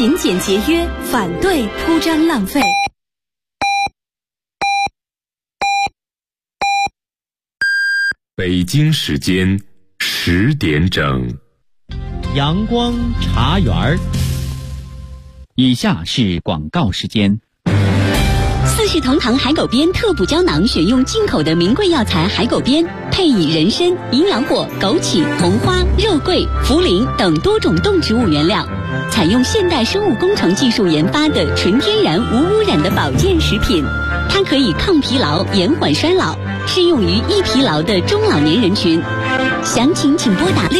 勤俭节约，反对铺张浪费。 北京时间10点整， 阳光茶园儿。以下是广告时间。 四世同堂海狗鞭特补胶囊选用进口的名贵药材海狗鞭，配以人参、营养果、枸杞、红花、肉桂、茯苓等多种动植物原料，采用现代生物工程技术研发的纯天然无污染的保健食品。它可以抗疲劳、延缓衰老，适用于易疲劳的中老年人群。详情请拨打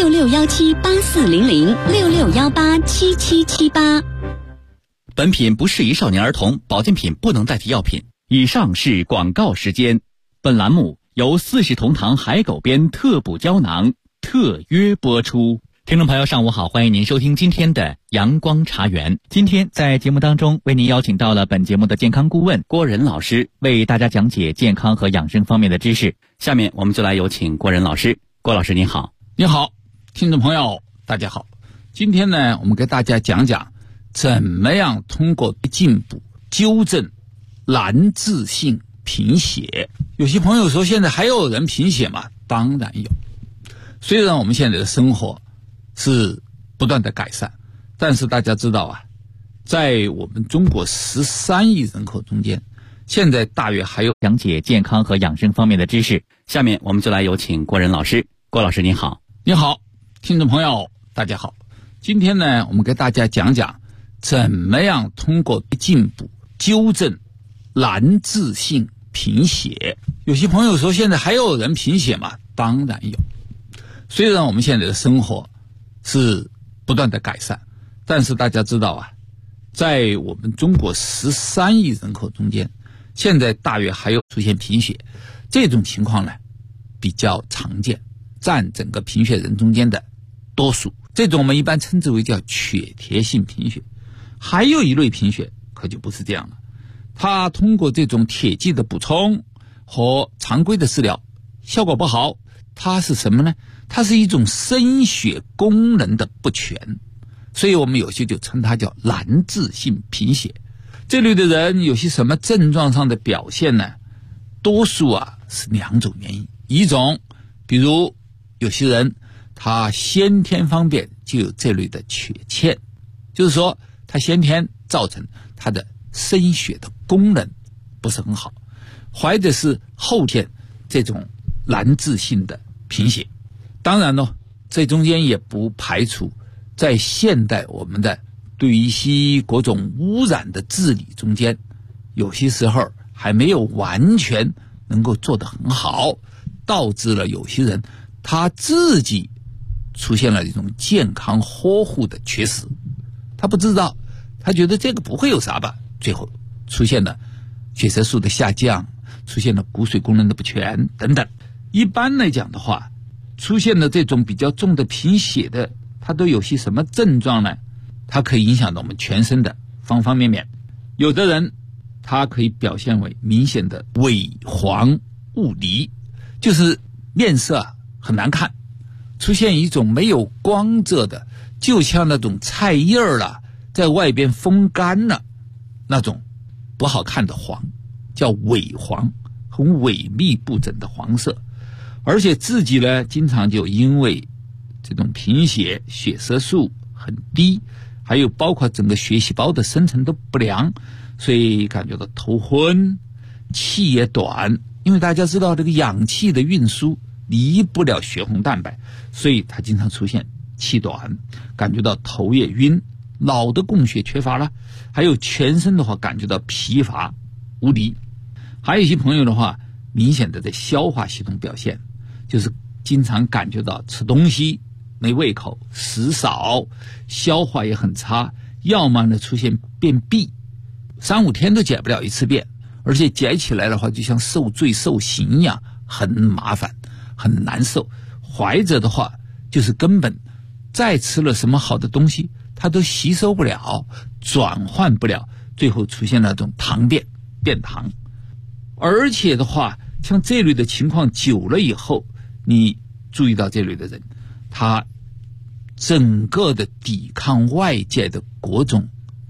6617840066187778。 本品不适宜少年儿童，保健品不能代替药品。以上是广告时间。本栏目由四世同堂海狗鞭特补胶囊特约播出。听众朋友上午好，欢迎您收听今天的阳光茶园。今天在节目当中为您邀请到了本节目的健康顾问郭仁老师，为大家讲解健康和养生方面的知识。下面我们就来有请郭仁老师。郭老师您好。 你好，听众朋友大家好。今天呢，我们给大家讲讲怎么样通过进补纠正难治性贫血。有些朋友说现在还有人贫血吗？当然有。虽然我们现在的生活是不断的改善，但是大家知道啊，在我们中国13亿人口中间，现在大约还有讲解健康和养生方面的知识。下面我们就来有请郭仁老师。郭老师您好。 你好，听众朋友大家好。今天呢，我们给大家讲讲怎么样通过进补纠正难治性贫血。有些朋友说现在还有人贫血吗？当然有。虽然我们现在的生活是不断的改善，但是大家知道啊，在我们中国13亿人口中间，现在大约还有出现贫血。这种情况呢比较常见，占整个贫血人中间的多数。这种我们一般称之为叫缺铁性贫血。还有一类贫血可就不是这样了，它通过这种铁剂的补充和常规的治疗效果不好。它是什么呢？它是一种渗血功能的不全，所以我们有些就称它叫难治性贫血。这类的人有些什么症状上的表现呢？多数啊是2种原因。一种比如有些人他先天方面就有这类的缺陷，就是说他先天造成他的渗血的功能不是很好，或者是后天这种难治性的贫血。当然呢，这中间也不排除在现代我们的对于一些各种污染的治理中间，有些时候还没有完全能够做得很好，导致了有些人他自己出现了一种健康呵护的缺失。他不知道，他觉得这个不会有啥吧，最后出现了血色素的下降，出现了骨髓功能的不全等等。一般来讲的话，出现了这种比较重的贫血的，它都有些什么症状呢？它可以影响到我们全身的方方面面。有的人它可以表现为明显的萎黄无力，就是面色很难看，出现一种没有光泽的，就像那种菜叶了在外边风干了那种不好看的黄，叫萎黄，很萎靡不整的黄色。而且自己呢经常就因为这种贫血，血色素很低，还有包括整个血细胞的生成都不良，所以感觉到头昏，气也短。因为大家知道这个氧气的运输离不了血红蛋白，所以他经常出现气短，感觉到头也晕，脑的供血缺乏了，还有全身的话感觉到疲乏无力。还有一些朋友的话，明显的在消化系统表现，就是经常感觉到吃东西没胃口，食少，消化也很差，要么呢出现便秘，3-5天都解不了一次便，而且解起来的话就像受罪受刑一样，很麻烦很难受。或者的话就是根本再吃了什么好的东西它都吸收不了，转换不了，最后出现那种糖便，便糖。而且的话像这类的情况久了以后，你注意到这类的人，他整个的抵抗外界的各种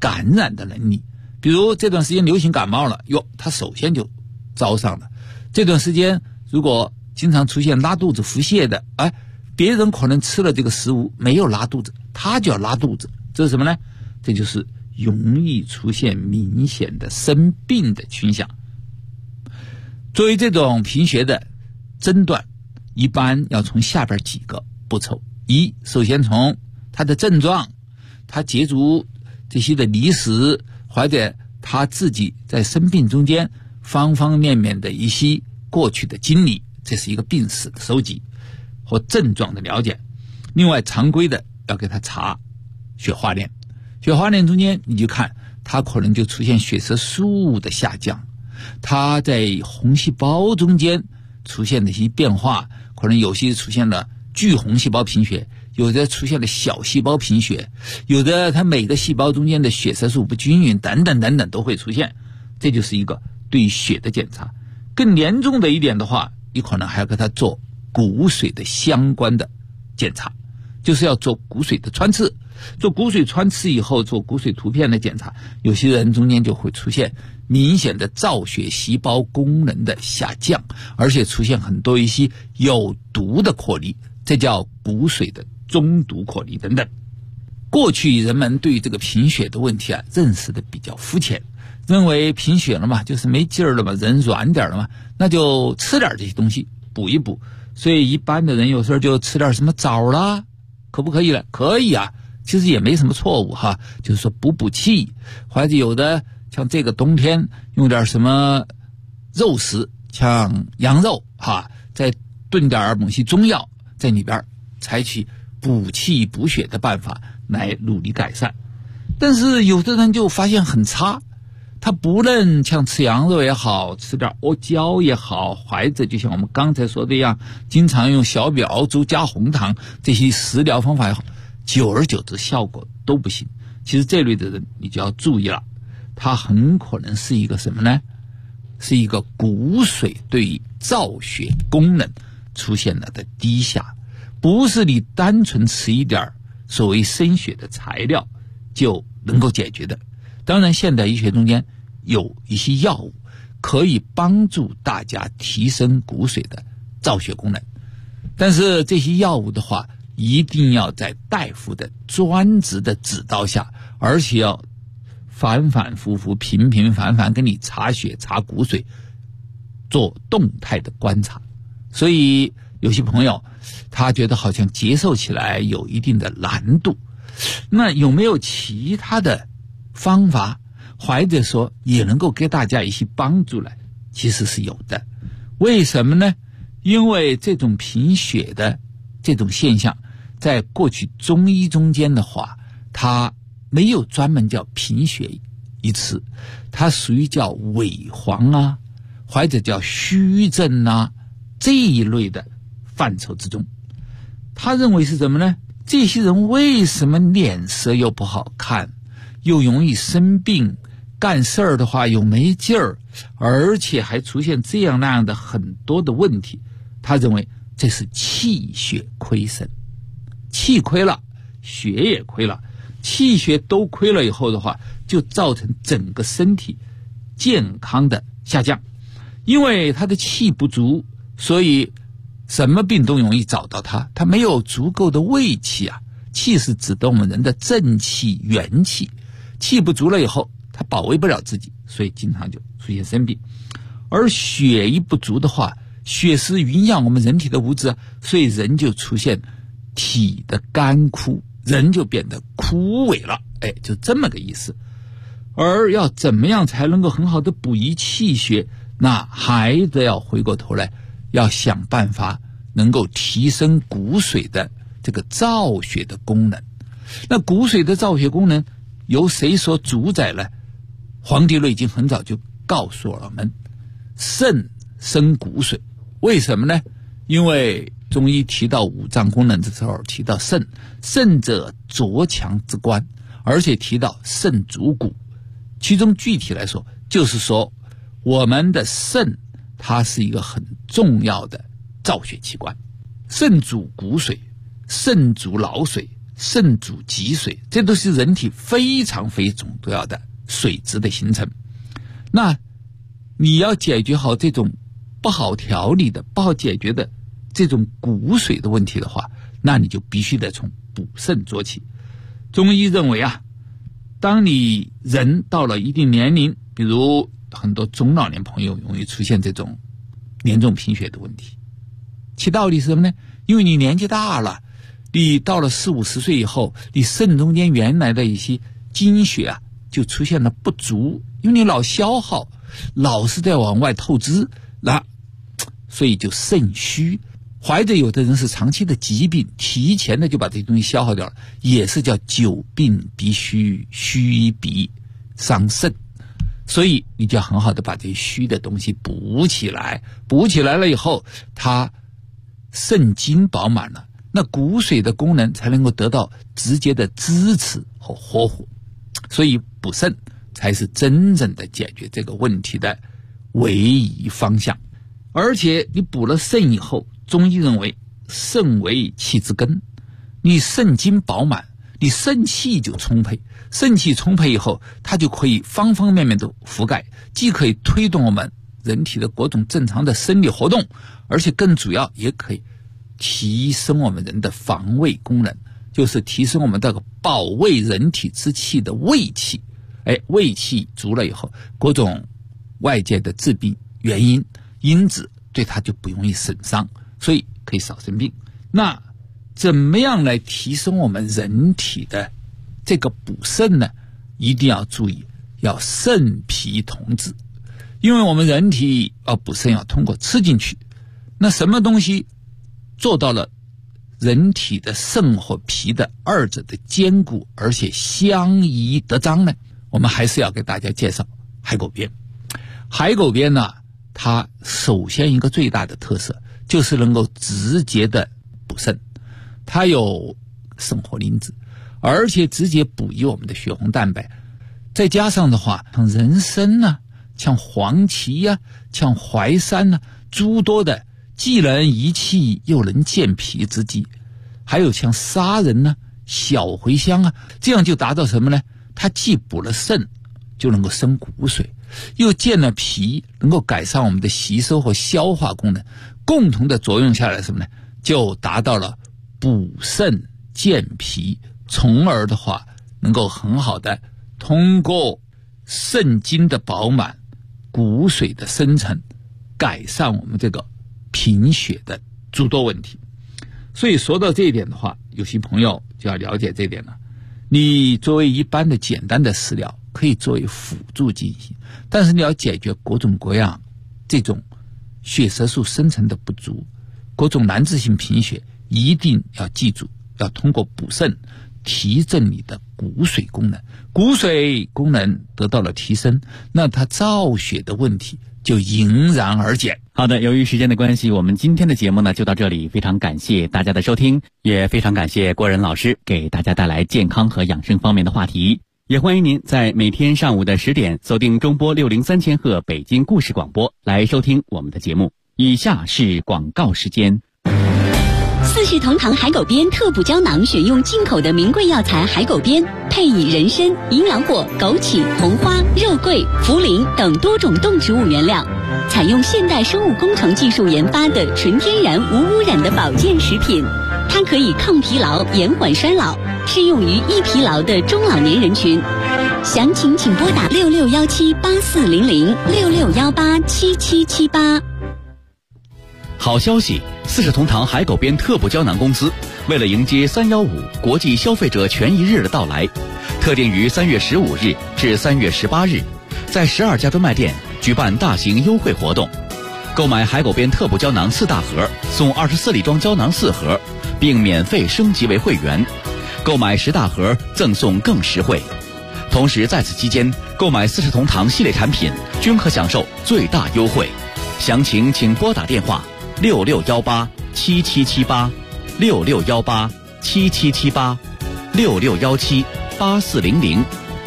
感染的能力。比如这段时间流行感冒了，他首先就招上了。这段时间如果经常出现拉肚子腹泻的，别人可能吃了这个食物没有拉肚子，他就要拉肚子，这是什么呢？这就是容易出现明显的生病的倾向。作为这种贫血的诊断，一般要从下边几个步骤。首先从他的症状，他接触这些的历史，或者他自己在生病中间方方面面的一些过去的经历，这是一个病史的收集和症状的了解。另外常规的要给他查血化链，血化链中间你就看他可能就出现血色素的下降，他在红细胞中间出现的一些变化，可能有些出现了巨红细胞贫血，有的出现了小细胞贫血，有的它每个细胞中间的血色素不均匀，等等等等都会出现。这就是一个对血的检查。更严重的一点的话，你可能还要给他做骨髓的相关的检查，就是要做骨髓的穿刺。做骨髓穿刺以后，做骨髓图片的检查，有些人中间就会出现明显的造血细胞功能的下降，而且出现很多一些有毒的颗粒，这叫骨髓的中毒颗粒等等。过去人们对这个贫血的问题认识的比较肤浅，认为贫血了嘛，就是没劲儿了嘛，人软点了嘛，那就吃点这些东西补一补。所以一般的人有时候就吃点什么枣啦，可不可以了？可以啊，其实也没什么错误哈，就是说补气，或者有的像这个冬天用点什么肉食，像羊肉哈，再炖点某些中药在里边，采取补气补血的办法来努力改善。但是有的人就发现很差，他不论像吃羊肉也好，吃点阿胶也好，或者就像我们刚才说的一样，经常用小米熬粥加红糖这些食疗方法也好，久而久之效果都不行。其实这类的人你就要注意了，他很可能是一个什么呢？是一个骨髓对造血功能出现了的低下，不是你单纯吃一点所谓生血的材料就能够解决的。当然现代医学中间有一些药物可以帮助大家提升骨髓的造血功能，但是这些药物的话一定要在大夫的专职的指导下，而且要反反复复频频繁繁跟你查血查骨髓，做动态的观察。所以有些朋友他觉得好像接受起来有一定的难度，那有没有其他的方法，或者说也能够给大家一些帮助呢？其实是有的。为什么呢？因为这种贫血的这种现象在过去中医中间的话，它没有专门叫贫血一词，它属于叫萎黄啊，或者叫虚症啊这一类的范畴之中。他认为是什么呢？这些人为什么脸色又不好看，又容易生病，干事儿的话又没劲儿，而且还出现这样那样的很多的问题？他认为这是气血亏损，气亏了，血也亏了，气血都亏了以后的话，就造成整个身体健康的下降。因为他的气不足，所以什么病都容易找到他，他没有足够的胃气啊。气是指的我们人的正气元气，气不足了以后他保卫不了自己，所以经常就出现生病。而血一不足的话，血是营养我们人体的物质，所以人就出现体的干枯，人就变得枯萎了，就这么个意思。而要怎么样才能够很好的补益气血，那还得要回过头来要想办法能够提升骨髓的这个造血的功能。那骨髓的造血功能由谁所主宰呢？黄帝内经很早就告诉我们，肾生骨髓。为什么呢？因为中医提到五脏功能的时候提到肾，肾者浊强之官，而且提到肾主骨。其中具体来说就是说我们的肾它是一个很重要的造血器官，肾主骨髓，肾主脑髓， 肾主脊髓，这都是人体非常非常重要的水质的形成。那你要解决好这种不好调理的、不好解决的这种骨髓的问题的话，那你就必须得从补肾做起。中医认为啊，当你人到了一定年龄，比如很多中老年朋友容易出现这种严重贫血的问题，其道理是什么呢？因为你年纪大了，你到了40、50岁以后，你肾中间原来的一些精血啊就出现了不足，因为你老消耗，老是在往外透支，那所以就肾虚。怀着有的人是长期的疾病，提前的就把这些东西消耗掉了，也是叫久病必虚，虚必伤肾。所以你就要很好的把这些虚的东西补起来，补起来了以后，它肾精饱满了，那骨髓的功能才能够得到直接的支持和呵护。所以补肾才是真正的解决这个问题的唯一方向。而且你补了肾以后，中医认为肾为气之根，你肾精饱满，你肾气就充沛，肾气充沛以后，它就可以方方面面都覆盖，既可以推动我们人体的各种正常的生理活动，而且更主要也可以提升我们人的防卫功能，就是提升我们这个保卫人体之气的卫气。卫气足了以后，各种外界的致病原因因子对它就不容易损伤，所以可以少生病。那怎么样来提升我们人体的这个补肾呢？一定要注意，要肾脾同治。因为我们人体要补肾要通过吃进去，那什么东西做到了人体的肾和脾的二者的兼顾，而且相宜得彰呢？我们还是要给大家介绍海狗鞭。海狗鞭呢，它首先一个最大的特色就是能够直接的补肾，它有肾活磷脂，而且直接补益我们的血红蛋白。再加上的话，像人参啊，像黄芪啊，像淮山啊，诸多的既能益气又能健脾之剂，还有像砂仁啊、小茴香啊，这样就达到什么呢？它既补了肾，就能够生骨髓，又健了脾，能够改善我们的吸收和消化功能，共同的作用下来什么呢？就达到了补肾健脾，从而的话能够很好的通过肾精的饱满、骨髓的生成，改善我们这个贫血的诸多问题。所以说到这一点的话，有些朋友就要了解这一点了。你作为一般的简单的食疗可以作为辅助进行，但是你要解决各种各样这种血色素生成的不足，各种难治性贫血，一定要记住，要通过补肾提振你的骨髓功能，骨髓功能得到了提升，那它造血的问题就迎刃而解。 好的，由于时间的关系，我们今天的节目呢就到这里，非常感谢大家的收听，也非常感谢郭仁老师给大家带来健康和养生方面的话题。也欢迎您在每天上午的10点锁定中波603千赫北京故事广播来收听我们的节目。以下是广告时间。 四世同堂海狗鞭特补胶囊选用进口的名贵药材海狗鞭，配以人参、银耳果、枸杞、红花、肉桂、茯苓等多种动植物原料，采用现代生物工程技术研发的纯天然无污染的保健食品。它可以抗疲劳、延缓衰老，适用于易疲劳的中老年人群。详情请拨打6617840066187778。 好消息，四世同堂海狗鞭特补胶囊公司为了迎接315国际消费者权益日的到来，特定于3月15日至3月18日，在12家专卖店举办大型优惠活动。购买海狗鞭特补胶囊4大盒，送24粒装胶囊4盒，并免费升级为会员。购买10大盒赠送更实惠。同时在此期间，购买四世同堂系列产品均可享受最大优惠。详情请拨打电话66187778 66187778 66178400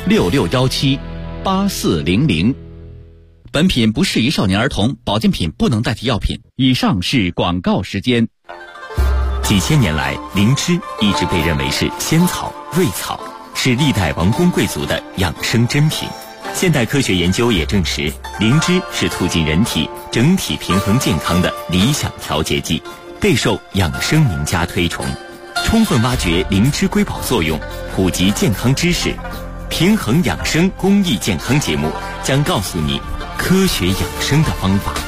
66178400。本品不适宜少年儿童，保健品不能代替药品。以上是广告时间。 几千年来，灵芝一直被认为是仙草、瑞草，是历代王公贵族的养生珍品。现代科学研究也证实，灵芝是促进人体整体平衡健康的理想调节剂，备受养生名家推崇。充分挖掘灵芝瑰宝作用，普及健康知识，平衡养生公益健康节目将告诉你科学养生的方法。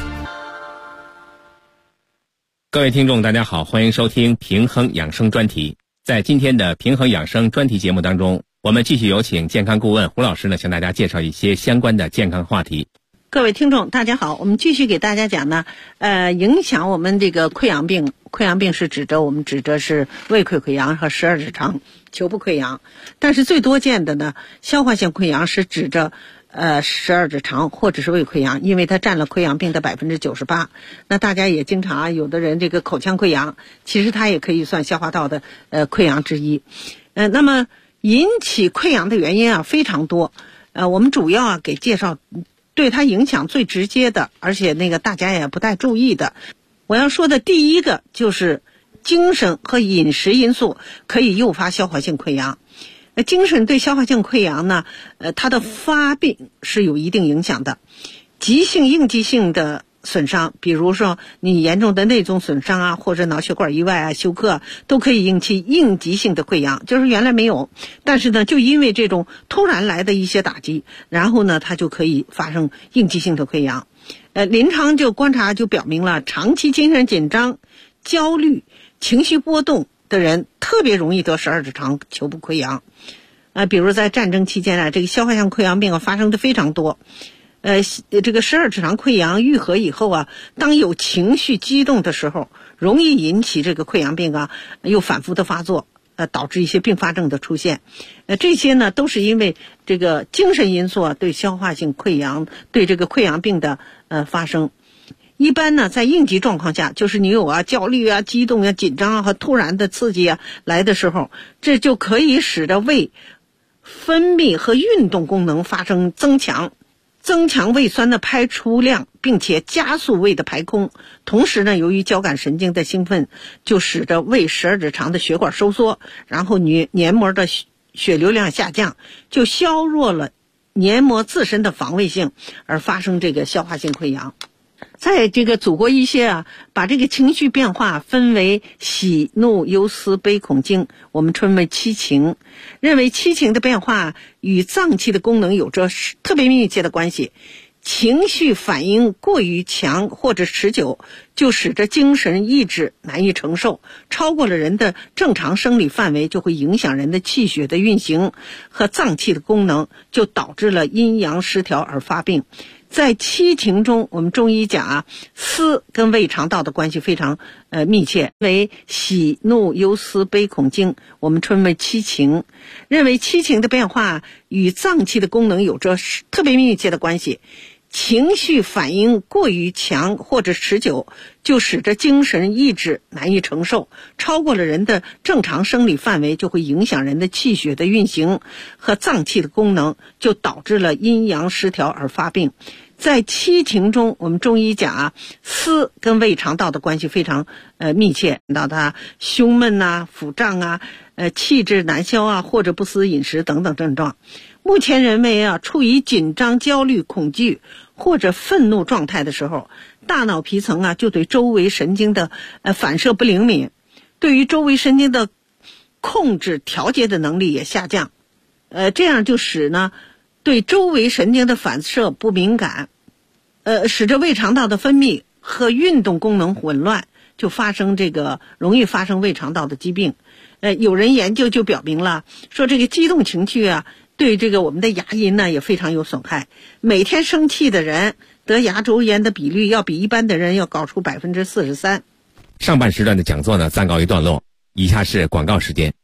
各位听众大家好，欢迎收听平衡养生专题。在今天的平衡养生专题节目当中，我们继续有请健康顾问胡老师呢，向大家介绍一些相关的健康话题。 各位听众大家好，我们继续给大家讲呢，影响我们这个溃疡病。溃疡病是指的是胃溃溃疡和十二指肠球部溃疡，但是最多见的呢，消化性溃疡是指着十二指肠或者是胃溃疡，因为它占了溃疡病的 98%。那大家也经常有的人这个口腔溃疡，其实它也可以算消化道的溃疡之一。那么引起溃疡的原因啊非常多，我们主要给介绍对它影响最直接的，而且大家也不太注意的。我要说的第一个就是精神和饮食因素可以诱发消化性溃疡。精神对消化性溃疡呢，它的发病是有一定影响的。急性应激性的损伤，比如说你严重的内脏损伤啊，或者脑血管意外啊、休克啊，都可以引起应急性的溃疡，就是原来没有，但是呢，就因为这种突然来的一些打击，然后呢，它就可以发生应激性的溃疡。临床观察表明了，长期精神紧张、焦虑、情绪波动的人特别容易得十二指肠球部溃疡。比如在战争期间啊，这个消化性溃疡病发生的非常多。这个十二指肠溃疡愈合以后啊，当有情绪激动的时候，容易引起这个溃疡病啊又反复的发作，导致一些并发症的出现。这些呢都是因为这个精神因素啊对消化性溃疡、对这个溃疡病的发生。一般呢，在应急状况下，就是你有焦虑啊、激动啊、紧张啊和突然的刺激来的时候，这就可以使得胃分泌和运动功能发生增强胃酸的排出量，并且加速胃的排空。同时呢，由于交感神经的兴奋，就使得胃十二指肠的血管收缩，然后黏膜的血流量下降，就削弱了黏膜自身的防卫性，而发生这个消化性溃疡。在这个祖国医学把这个情绪变化分为喜怒忧思悲恐惊，我们称为七情，认为七情的变化与脏器的功能有着特别密切的关系。情绪反应过于强或者持久，就使得精神意志难以承受，超过了人的正常生理范围，就会影响人的气血的运行和脏器的功能，就导致了阴阳失调而发病。在七情中，我们中医讲思跟胃肠道的关系非常密切，为喜怒忧思悲恐惊，我们称为七情，认为七情的变化与脏器的功能有着特别密切的关系。情绪反应过于强或者持久，就使得精神意志难以承受，超过了人的正常生理范围，就会影响人的气血的运行和脏器的功能，就导致了阴阳失调而发病。在七情中，我们中医讲思跟胃肠道的关系非常密切，到它胸闷腹胀气滞难消或者不思饮食等等症状。目前认为处于紧张、焦虑、恐惧或者愤怒状态的时候，大脑皮层就对周围神经的反射不灵敏，对于周围神经的控制调节的能力也下降，这样就使呢对周围神经的反射不敏感，使得胃肠道的分泌和运动功能混乱，就容易发生胃肠道的疾病。有人研究就表明了，说这个激动情绪对这个我们的牙龈呢也非常有损害。每天生气的人得牙周炎的比率要比一般的人要高出 43%。 上半时段的讲座呢暂告一段落，以下是广告时间。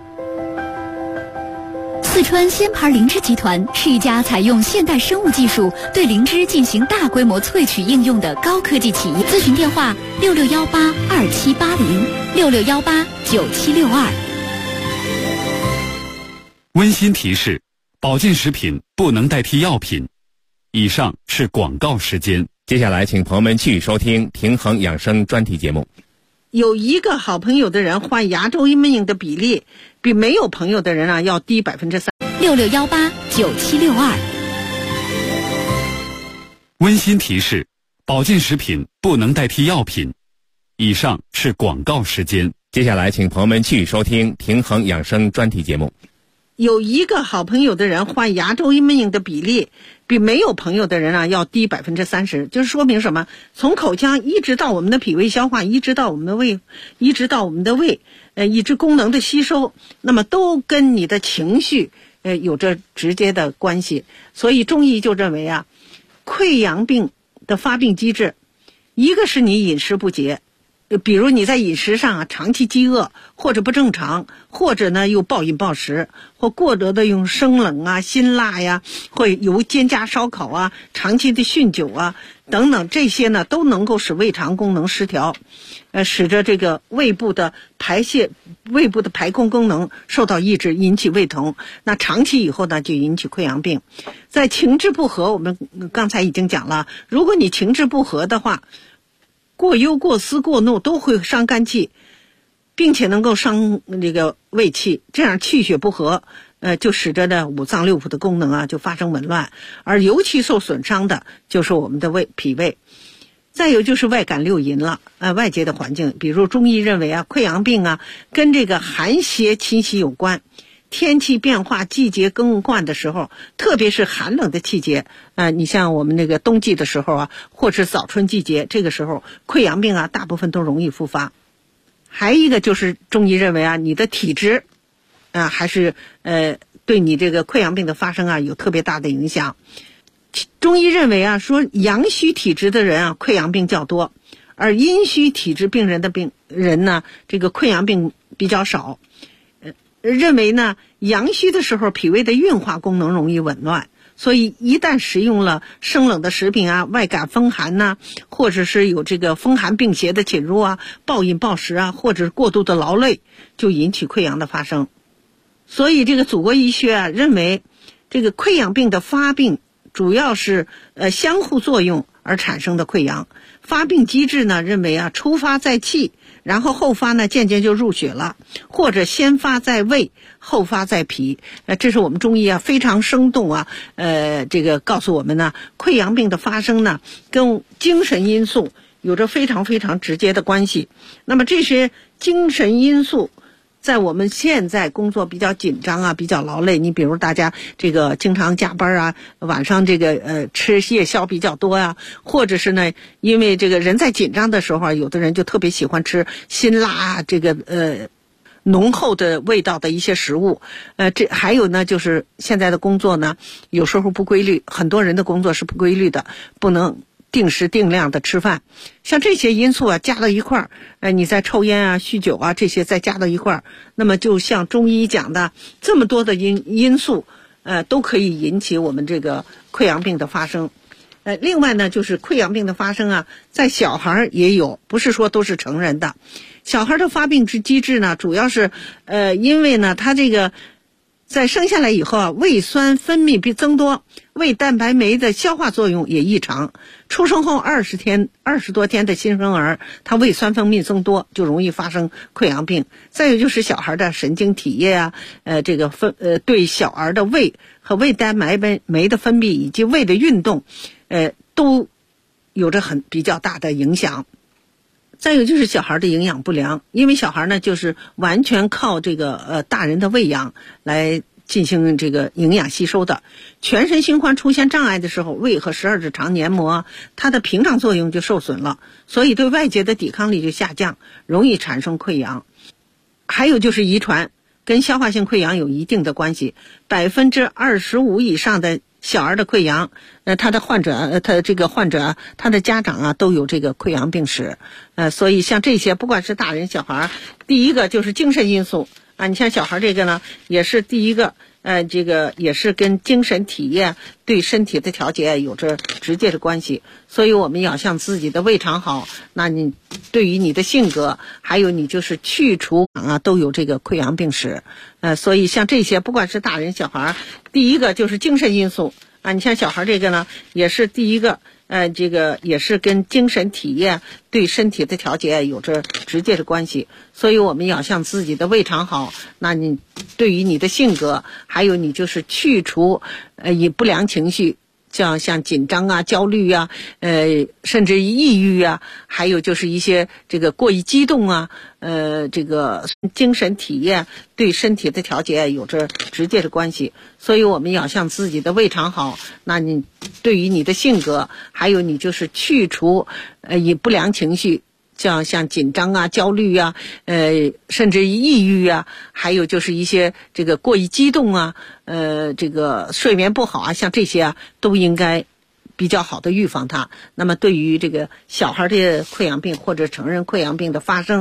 四川仙牌灵芝集团是一家采用现代生物技术对灵芝进行大规模萃取应用的高科技企业。咨询电话6618278066189762。 温馨提示：保健食品不能代替药品。以上是广告时间。 接下来请朋友们继续收听平衡养生专题节目。 有一个好朋友的人患牙周病的比例比没有朋友的人啊要低3%。 66189762。 温馨提示：保健食品不能代替药品。以上是广告时间。 接下来请朋友们继续收听平衡养生专题节目。 有一个好朋友的人患牙周病的比例比没有朋友的人啊要低30%，就是说明什么？从口腔一直到我们的脾胃消化，一直到我们的胃，一直到我们的胃，以致功能的吸收，那么都跟你的情绪有着直接的关系。所以中医就认为啊，溃疡病的发病机制，一个是你饮食不节，比如你在饮食上啊长期饥饿或者不正常，或者呢又暴饮暴食，或过多的用生冷啊、辛辣呀，或油煎炸烧烤啊，长期的酗酒啊等等，这些呢都能够使胃肠功能失调，使得这个胃部的排空功能受到抑制，引起胃疼。那长期以后呢就引起溃疡病。在情志不和，我们刚才已经讲了，如果你情志不和的话，过忧、过思、过怒都会伤肝气，并且能够伤这个胃气，这样气血不和，就使得呢五脏六腑的功能啊就发生紊乱，而尤其受损伤的就是我们的脾胃。再有就是外感六淫了，外界的环境，比如中医认为啊，溃疡病啊跟这个寒邪侵袭有关。天气变化、季节更换的时候，特别是寒冷的季节，你像我们那个冬季的时候啊，或是早春季节，这个时候溃疡病啊大部分都容易复发。还一个就是中医认为啊，你的体质还是对你这个溃疡病的发生啊有特别大的影响。中医认为啊，说阳虚体质的人啊溃疡病较多，而阴虚体质病人呢这个溃疡病比较少。认为呢，阳虚的时候脾胃的运化功能容易紊乱，所以一旦食用了生冷的食品啊，外感风寒呐，或者是有这个风寒病邪的侵入啊，暴饮暴食啊，或者是过度的劳累，就引起溃疡的发生。所以这个祖国医学啊认为，这个溃疡病的发病主要是相互作用而产生的溃疡。发病机制呢认为啊，初发在气，然后后发呢渐渐就入血了，或者先发在胃，后发在脾。这是我们中医啊非常生动啊，这个告诉我们呢，溃疡病的发生呢跟精神因素有着非常非常直接的关系。那么这些精神因素在我们现在工作比较紧张啊，比较劳累，你比如大家这个经常加班啊，晚上这个吃夜宵比较多啊，或者是呢因为这个人在紧张的时候啊，有的人就特别喜欢吃辛辣啊，这个浓厚的味道的一些食物。这还有呢就是现在的工作呢有时候不规律，很多人的工作是不规律的，不能定时定量的吃饭，像这些因素啊加到一块儿，你在抽烟啊、酗酒啊这些再加到一块儿，那么就像中医讲的，这么多的因素，都可以引起我们这个溃疡病的发生。另外呢，就是溃疡病的发生啊，在小孩也有，不是说都是成人的。小孩的发病机制呢，主要是因为呢，他这个在生下来以后啊，胃酸分泌增多，胃蛋白酶的消化作用也异常。出生后20多天的新生儿，他胃酸分泌增多，就容易发生溃疡病。再有就是小孩的神经体液啊，这个对小儿的胃和胃蛋白酶的分泌以及胃的运动，都有着比较大的影响。再有就是小孩的营养不良，因为小孩呢就是完全靠这个大人的喂养来进行这个营养吸收的。全身循环出现障碍的时候，胃和12指肠黏膜它的屏障作用就受损了，所以对外界的抵抗力就下降，容易产生溃疡。还有就是遗传，跟消化性溃疡有一定的关系，25%以上的小儿的溃疡，他的患者，他的家长啊都有这个溃疡病史，所以像这些不管是大人小孩，第一个就是精神因素啊，你像小孩这个呢，也是第一个，这个也是跟精神体液对身体的调节有着直接的关系，所以我们要像自己的胃肠好，那你对于你的性格，还有你就是去除啊都有这个溃疡病史，所以像这些不管是大人小孩，第一个就是精神因素啊，你像小孩这个呢，也是第一个， 这个也是跟精神体验对身体的调节有着直接的关系。所以我们要向自己的胃肠好，那你对于你的性格，还有你就是去除以不良情绪，像紧张啊、焦虑啊，甚至抑郁啊，还有就是一些这个过于激动啊，这个精神体验对身体的调节有着直接的关系。所以我们要向自己的胃肠好，那你对于你的性格，还有你就是去除以不良情绪，像紧张啊、焦虑啊，甚至抑郁啊，还有就是一些这个过于激动啊，这个睡眠不好啊，像这些啊，都应该比较好的预防它。那么对于这个小孩的溃疡病或者成人溃疡病的发生，